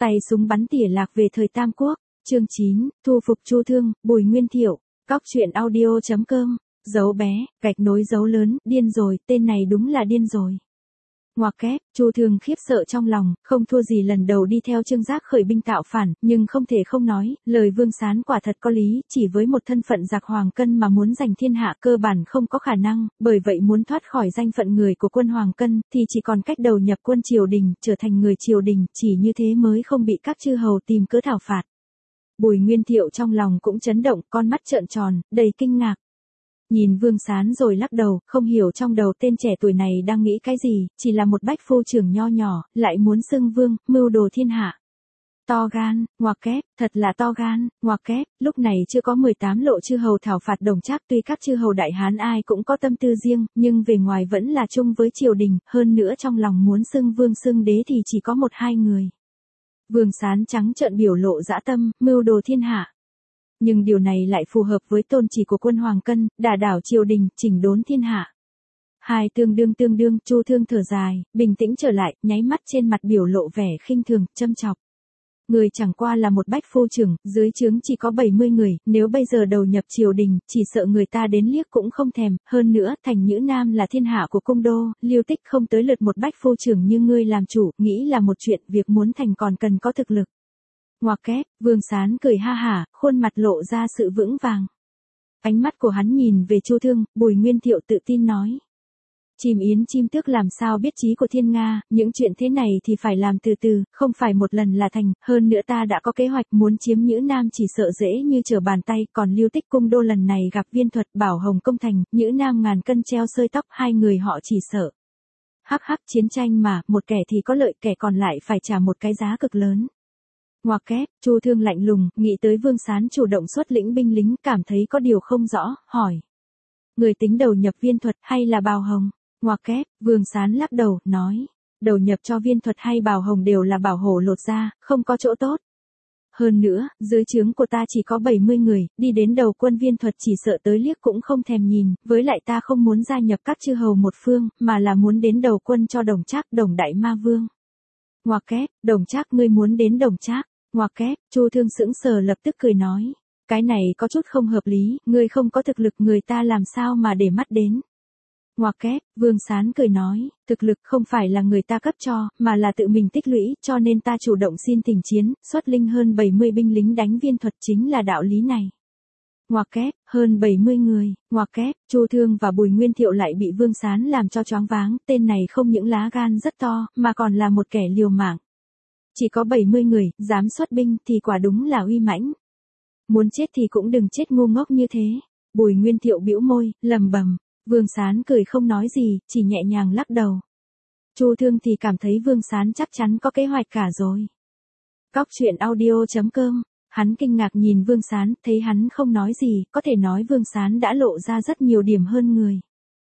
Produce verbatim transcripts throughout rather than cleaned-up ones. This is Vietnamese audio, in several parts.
Tay súng bắn tỉa lạc về thời Tam Quốc, chương chín, thu phục Chu Thương, Bùi Nguyên Thiệu, cóc truyện audio chấm com, dấu bé, gạch nối dấu lớn, điên rồi, tên này đúng là điên rồi. Ngoặc kép, Chu Thương khiếp sợ trong lòng, không thua gì lần đầu đi theo Trương Giác khởi binh tạo phản, nhưng không thể không nói, lời Vương Sán quả thật có lý, chỉ với một thân phận giặc Hoàng Cân mà muốn giành thiên hạ cơ bản không có khả năng, bởi vậy muốn thoát khỏi danh phận người của quân Hoàng Cân, thì chỉ còn cách đầu nhập quân triều đình, trở thành người triều đình, chỉ như thế mới không bị các chư hầu tìm cớ thảo phạt. Bùi Nguyên Thiệu trong lòng cũng chấn động, con mắt trợn tròn, đầy kinh ngạc. Nhìn Vương Sán rồi lắc đầu, không hiểu trong đầu tên trẻ tuổi này đang nghĩ cái gì, chỉ là một bách phu trưởng nho nhỏ, lại muốn xưng vương, mưu đồ thiên hạ. To gan, ngoặc kép, thật là to gan, ngoặc kép, lúc này chưa có mười tám lộ chư hầu thảo phạt Đồng Trác, tuy các chư hầu đại hán ai cũng có tâm tư riêng, nhưng về ngoài vẫn là chung với triều đình, hơn nữa trong lòng muốn xưng vương xưng đế thì chỉ có một hai người. Vương Sán trắng trợn biểu lộ dã tâm, mưu đồ thiên hạ. Nhưng điều này lại phù hợp với tôn chỉ của quân Hoàng Cân, đả đảo triều đình, chỉnh đốn thiên hạ. Hai tương đương tương đương, Chu Thương thở dài, bình tĩnh trở lại, nháy mắt trên mặt biểu lộ vẻ khinh thường, châm chọc. Người chẳng qua là một bách phu trưởng, dưới trướng chỉ có bảy mươi người, nếu bây giờ đầu nhập triều đình, chỉ sợ người ta đến liếc cũng không thèm, hơn nữa, thành Nhữ Nam là thiên hạ của cung đô, Liêu Tích không tới lượt một bách phu trưởng như ngươi làm chủ, nghĩ là một chuyện, việc muốn thành còn cần có thực lực. Ngoặc kép, Vương Sán cười ha hả, khuôn mặt lộ ra sự vững vàng. Ánh mắt của hắn nhìn về Chu Thương, Bùi Nguyên Thiệu tự tin nói. Chim yến chim tước làm sao biết chí của thiên Nga, những chuyện thế này thì phải làm từ từ, không phải một lần là thành, hơn nữa ta đã có kế hoạch muốn chiếm Nhữ Nam chỉ sợ dễ như trở bàn tay, còn Liêu Tích cung đô lần này gặp Viên Thuật Bảo Hồng công thành, Nhữ Nam ngàn cân treo sơi tóc, hai người họ chỉ sợ. Hắc hắc, chiến tranh mà, một kẻ thì có lợi, kẻ còn lại phải trả một cái giá cực lớn. Ngoặc kép, Chu Thương lạnh lùng, nghĩ tới Vương Sán chủ động xuất lĩnh binh lính, cảm thấy có điều không rõ, hỏi. Người tính đầu nhập Viên Thuật hay là Bảo Hồng? Ngoặc kép, Vương Sán lắc đầu, nói. Đầu nhập cho Viên Thuật hay Bảo Hồng đều là bảo hổ lột ra, không có chỗ tốt. Hơn nữa, dưới trướng của ta chỉ có bảy mươi người, đi đến đầu quân Viên Thuật chỉ sợ tới liếc cũng không thèm nhìn, với lại ta không muốn gia nhập các chư hầu một phương, mà là muốn đến đầu quân cho Đồng Trác, Đồng Đại Ma Vương. Ngoặc kép, Đồng Trác ngươi muốn đến Đồng Trác? Ngoặc kép, Chu Thương sững sờ lập tức cười nói. Cái này có chút không hợp lý, ngươi không có thực lực người ta làm sao mà để mắt đến. Ngoặc kép, Vương Sán cười nói, thực lực không phải là người ta cấp cho, mà là tự mình tích lũy, cho nên ta chủ động xin tình chiến, xuất linh hơn bảy mươi binh lính đánh Viên Thuật chính là đạo lý này. Ngoặc kép, hơn bảy mươi người, ngoặc kép, Chu Thương và Bùi Nguyên Thiệu lại bị Vương Sán làm cho choáng váng, tên này không những lá gan rất to, mà còn là một kẻ liều mạng. Chỉ có bảy mươi người, dám xuất binh thì quả đúng là uy mãnh. Muốn chết thì cũng đừng chết ngu ngốc như thế. Bùi Nguyên Thiệu bĩu môi, lầm bầm. Vương Sán cười không nói gì, chỉ nhẹ nhàng lắc đầu. Chu Thương thì cảm thấy Vương Sán chắc chắn có kế hoạch cả rồi. Cóc truyện audio chấm com, hắn kinh ngạc nhìn Vương Sán, thấy hắn không nói gì, có thể nói Vương Sán đã lộ ra rất nhiều điểm hơn người.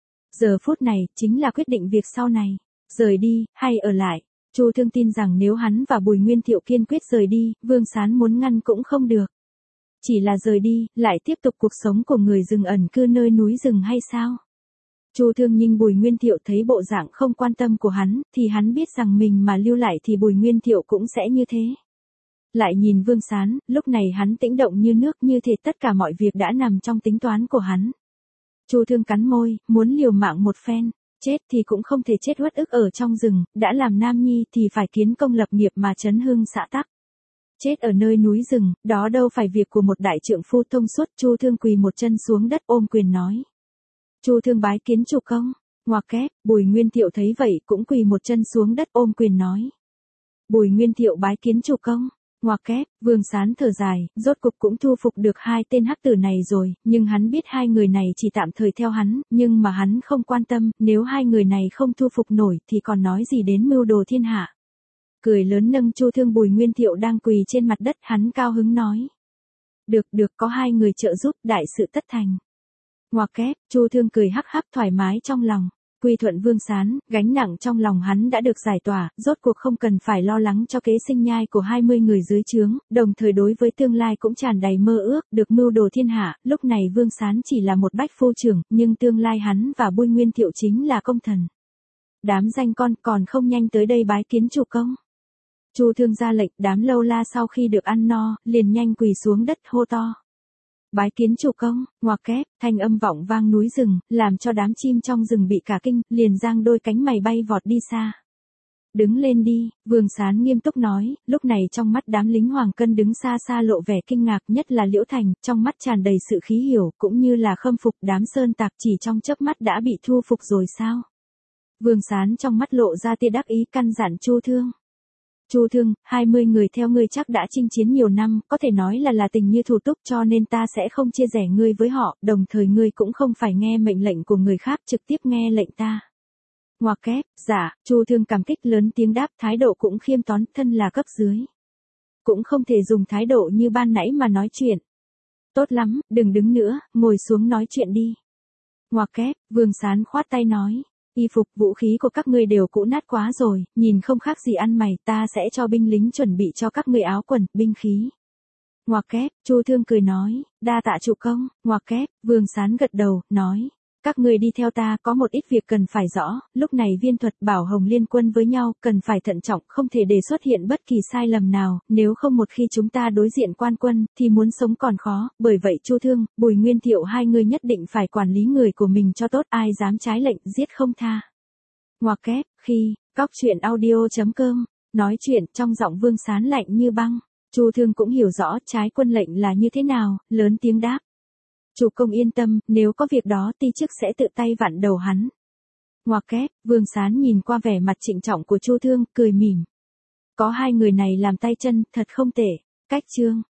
Giờ phút này, chính là quyết định việc sau này. Rời đi, hay ở lại. Chu Thương tin rằng nếu hắn và Bùi Nguyên Thiệu kiên quyết rời đi, Vương Sán muốn ngăn cũng không được. Chỉ là rời đi, lại tiếp tục cuộc sống của người rừng ẩn cư nơi núi rừng hay sao? Chu Thương nhìn Bùi Nguyên Thiệu thấy bộ dạng không quan tâm của hắn, thì hắn biết rằng mình mà lưu lại thì Bùi Nguyên Thiệu cũng sẽ như thế. Lại nhìn Vương Sán, lúc này hắn tĩnh động như nước, như thể tất cả mọi việc đã nằm trong tính toán của hắn. Chu Thương cắn môi, muốn liều mạng một phen. Chết thì cũng không thể chết uất ức ở trong rừng, đã làm nam nhi thì phải kiến công lập nghiệp mà chấn hưng xã tắc. Chết ở nơi núi rừng, đó đâu phải việc của một đại trượng phu thông suốt. Chu Thương quỳ một chân xuống đất ôm quyền nói. Chu Thương bái kiến chủ công. Ngoặc kép, Bùi Nguyên Thiệu thấy vậy cũng quỳ một chân xuống đất ôm quyền nói. Bùi Nguyên Thiệu bái kiến chủ công. Ngoặc kép, Vương Sán thở dài, rốt cục cũng thu phục được hai tên hắc tử này rồi, nhưng hắn biết hai người này chỉ tạm thời theo hắn, nhưng mà hắn không quan tâm, nếu hai người này không thu phục nổi thì còn nói gì đến mưu đồ thiên hạ. Cười lớn nâng Chu Thương. Bùi Nguyên Thiệu đang quỳ trên mặt đất, hắn cao hứng nói. Được được, có hai người trợ giúp, đại sự tất thành. Ngoặc kép, Chu Thương cười hắc hắc thoải mái trong lòng. Quy thuận Vương Sán, gánh nặng trong lòng hắn đã được giải tỏa, rốt cuộc không cần phải lo lắng cho kế sinh nhai của hai mươi người dưới trướng, đồng thời đối với tương lai cũng tràn đầy mơ ước, được mưu đồ thiên hạ. Lúc này Vương Sán chỉ là một bách phu trưởng, nhưng tương lai hắn và Bùi Nguyên Thiệu chính là công thần. Đám danh con còn không nhanh tới đây bái kiến chủ công. Chu Thương ra lệnh, đám lâu la sau khi được ăn no, liền nhanh quỳ xuống đất hô to. Bái kiến chủ công, ngoặc kép, thanh âm vọng vang núi rừng, làm cho đám chim trong rừng bị cả kinh, liền giang đôi cánh mày bay vọt đi xa. Đứng lên đi, Vương Sán nghiêm túc nói, lúc này trong mắt đám lính Hoàng Cân đứng xa xa lộ vẻ kinh ngạc, nhất là Liễu Thành, trong mắt tràn đầy sự khí hiểu, cũng như là khâm phục. Đám sơn tặc chỉ trong chớp mắt đã bị thu phục rồi sao? Vương Sán trong mắt lộ ra tia đắc ý, căn dặn Chu Thương. Chu Thương, hai mươi người theo ngươi chắc đã chinh chiến nhiều năm, có thể nói là là tình như thủ túc, cho nên ta sẽ không chia rẽ ngươi với họ, đồng thời ngươi cũng không phải nghe mệnh lệnh của người khác, trực tiếp nghe lệnh ta. Ngoặc kép, dạ, Chu Thương cảm kích lớn tiếng đáp, thái độ cũng khiêm tốn, thân là cấp dưới. Cũng không thể dùng thái độ như ban nãy mà nói chuyện. Tốt lắm, đừng đứng nữa, ngồi xuống nói chuyện đi. Ngoặc kép, Vương Sán khoát tay nói. Y phục, vũ khí của các ngươi đều cũ nát quá rồi, nhìn không khác gì ăn mày, ta sẽ cho binh lính chuẩn bị cho các ngươi áo quần, binh khí. Ngoặc kép, Chu Thương cười nói, đa tạ chủ công. Ngoặc kép, Vương Sán gật đầu, nói, các ngươi đi theo ta, có một ít việc cần phải rõ, lúc này Viên Thuật, Bảo Hồng liên quân với nhau, cần phải thận trọng, không thể để xuất hiện bất kỳ sai lầm nào, nếu không một khi chúng ta đối diện quan quân, thì muốn sống còn khó, bởi vậy Chu Thương, Bùi Nguyên Thiệu hai người nhất định phải quản lý người của mình cho tốt, ai dám trái lệnh, giết không tha. Ngoặc kép, khi, cóc truyện audio chấm com, nói chuyện trong giọng Vương Sán lạnh như băng, Chu Thương cũng hiểu rõ trái quân lệnh là như thế nào, lớn tiếng đáp. Chủ công yên tâm, nếu có việc đó ti chức sẽ tự tay vặn đầu hắn. Ngoặc kép, Vương Sán nhìn qua vẻ mặt trịnh trọng của Chu Thương, cười mỉm. Có hai người này làm tay chân, thật không tệ. Cách chương.